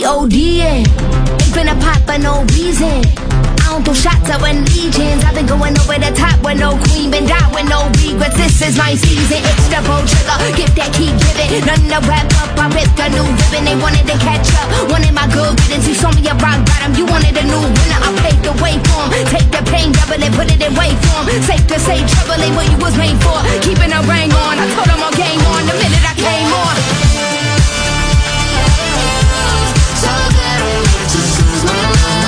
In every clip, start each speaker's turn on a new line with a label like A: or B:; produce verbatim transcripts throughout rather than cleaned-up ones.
A: ODing. Ain't finna pop for no reason. I don't throw shots, I win legions. I've been going over the top with no queen, been down with no regrets. This is my season, it's the pro trigger. Get that key, give it. None to wrap up, I ripped a new ribbon. They wanted to catch up, wanted my good riddance. You saw me a rock bottom, you wanted a new winner. I paved the way for 'em. Take the pain, double it, put it in way form. Safe to say, trouble ain't what you was made for. Keeping a ring on, I told them all game on the minute I came on. So good, just lose my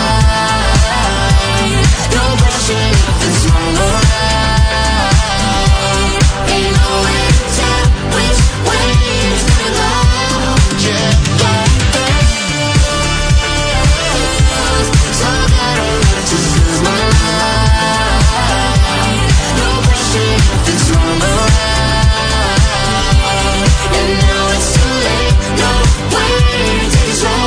A: mind. No question if it's wrong or right. Ain't no way to tell which way it's gonna go. Yeah, yeah, yeah. So good, just lose my mind. No question if it's wrong or right. And now it's too late. No way to take it slow.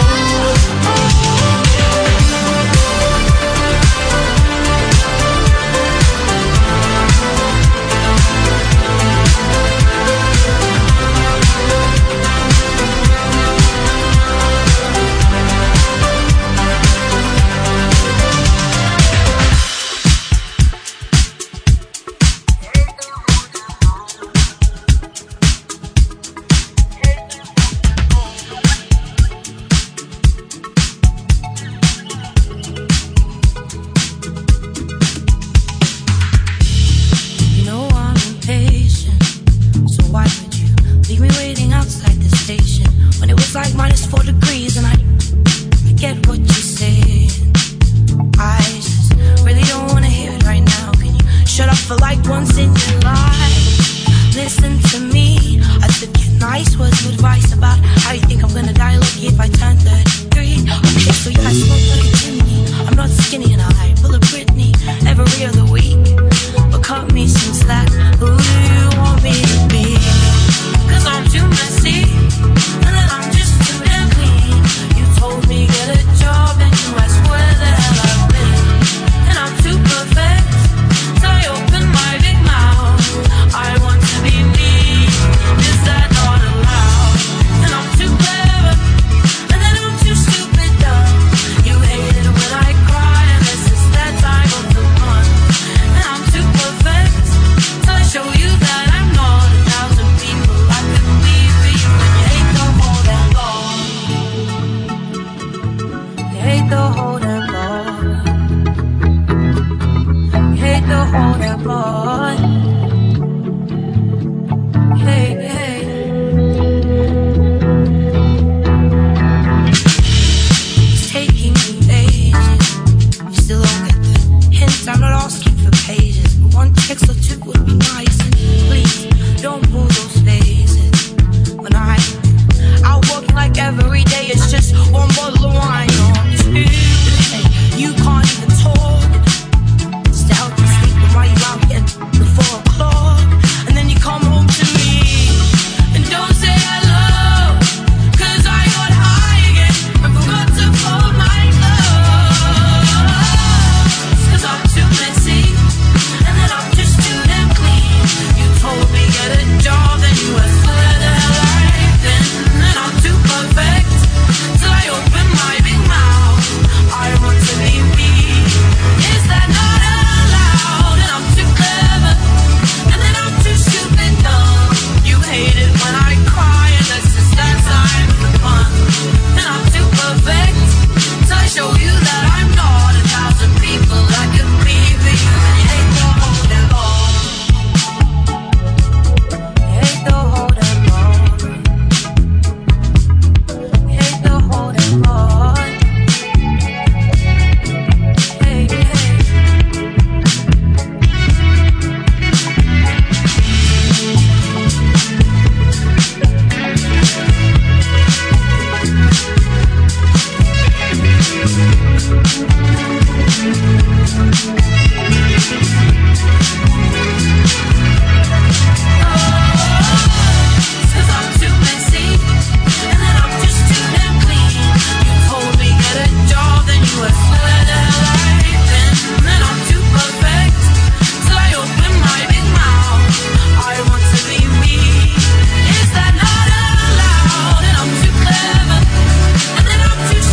B: Too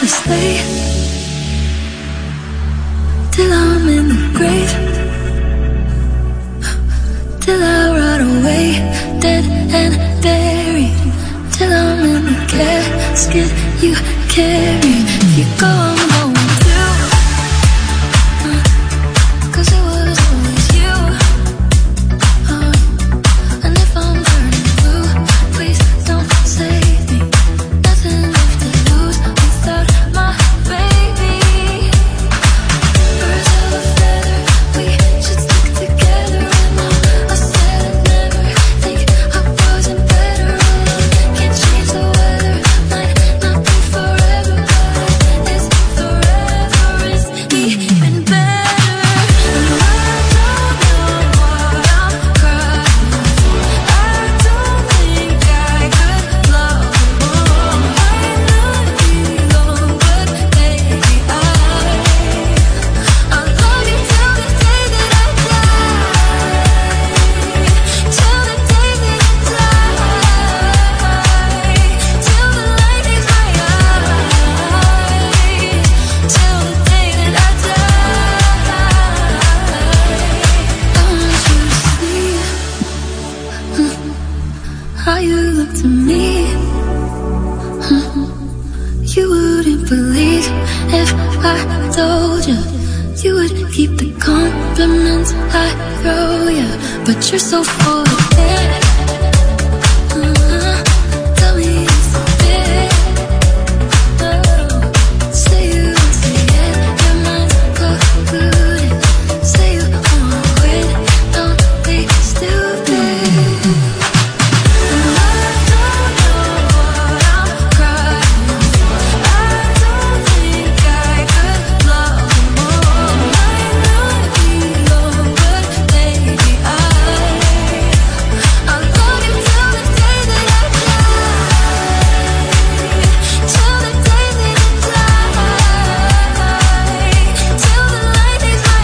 B: endlessly till I'm in the grave, till I rot away, dead and buried, till I'm in the casket you carry. If you go, I'm going through, uh, 'cause it was always you, uh, and if I'm burning blue, please don't save me. Nothing left to lose without my baby. Birds of a feather, we should stick together. And I said I'd never think I wasn't better. Can't change the weather, might not be forever, but it's forever is even better. And I don't know what I'm crying for. I don't think I could love more. Might not be long, but baby I I'll love you till the day that I die, till the day that I die, till the light leaves my eyes, till the day that I die. I want you to see how you look to me. You wouldn't believe if I told you. You would keep the compliments I throw you, but you're so full of it. Uh-huh. Tell me it's a bit. Oh. Say you won't say it, your mind's polluted. Say you wanna quit, don't be stupid. And I don't know what I'm crying for. I don't think I could love more. Might not be long, but baby I I'll love you till the day that I die, till the day that I die, till the light leaves my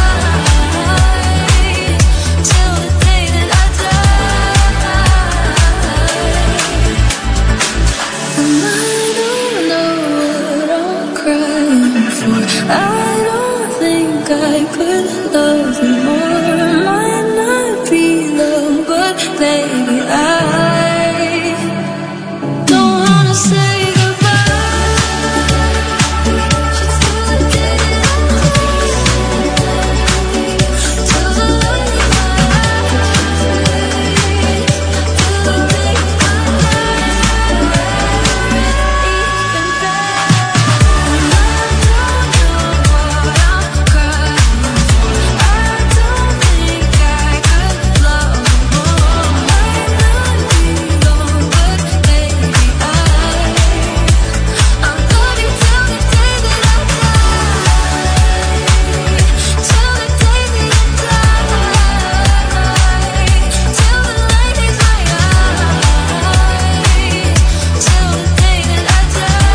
B: eyes, till the day that I die. And I don't know what I'm crying for. I don't think I could love you more. Might not be love, but baby I don't wanna say goodbye. Just till the day that I die, till the light leaves my eyes, till the day I die. Even better. And I don't know what I'm crying for. I don't think I could love more. Might not be long, but baby I I'll love you till the day that I die, till the day that I die, till the light leaves my eyes, till the day that I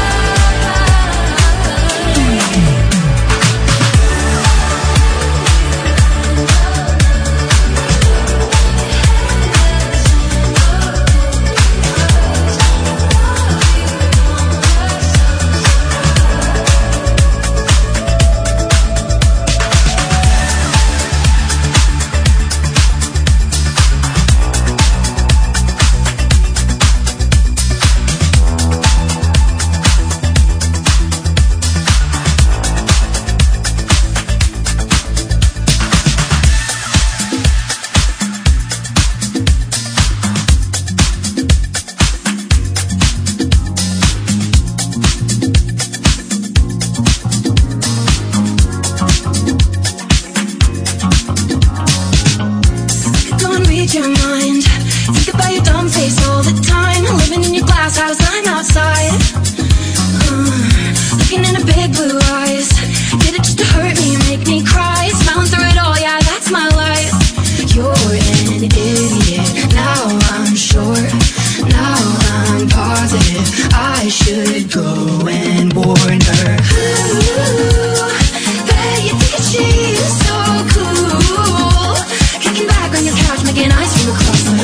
B: Go and read your mind. Think about your dumb face all the time. Living in your glass house, I'm outside. Uh, looking into big blue eyes. Did it just to hurt me, make me cry. Smiling through it all, yeah, that's my life. You're an idiot. Now I'm sure. Now I'm positive. I should go and warn her. Ooh, hey, you think she's so cool. Kicking back on your couch, making ice cream across my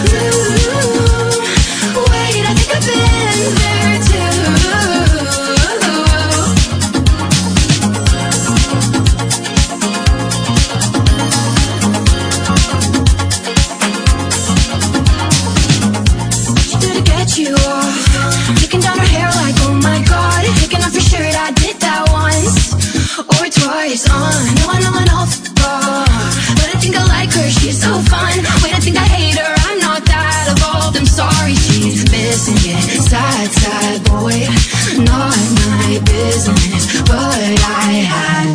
B: room. Wait, I think I've been there too.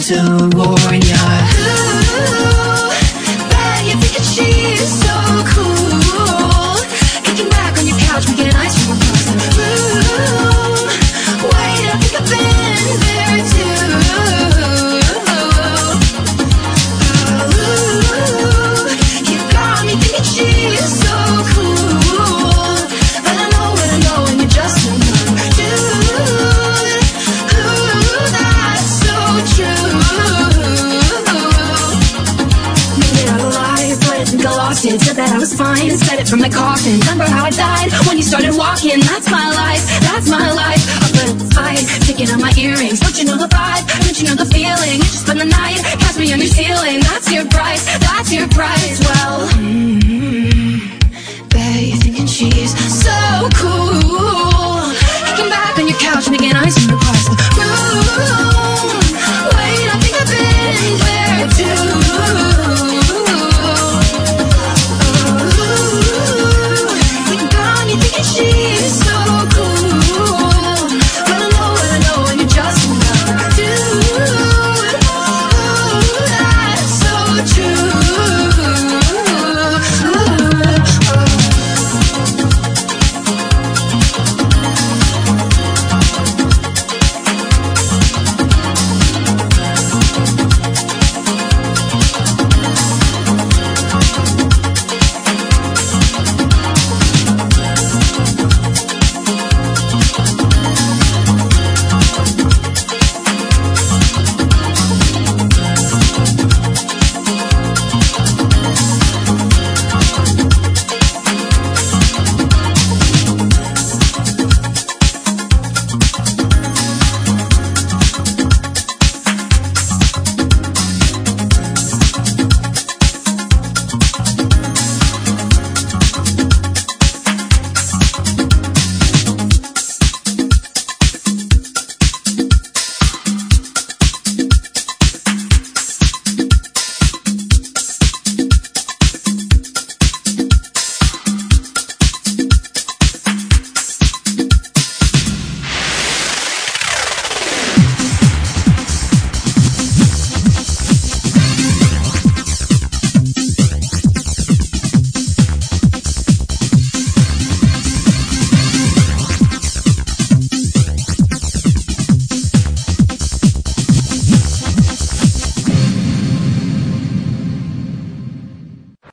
B: to warn ya. Ooh, bet you think that she's so cool, kicking back on your couch, making ice cream across the room. Wait, I think I've been there too. Ooh, you got me thinking she's so cool, but I know what I know and you're just another dude. Ooh, that's so true. Made it out alive, but I think I lost it. Said that I was fine, said it from the coffin. Remember how I died when you started walking? That's my life, that's my life. Up in the fight, picking on my earrings. Don't you know the vibe? Don't you know the feeling? You just spend the night, catch me on your ceiling. That's your price, that's your price. Well, mm-hmm, bet you're thinking she's so cool, kicking back on your couch, making ice cream.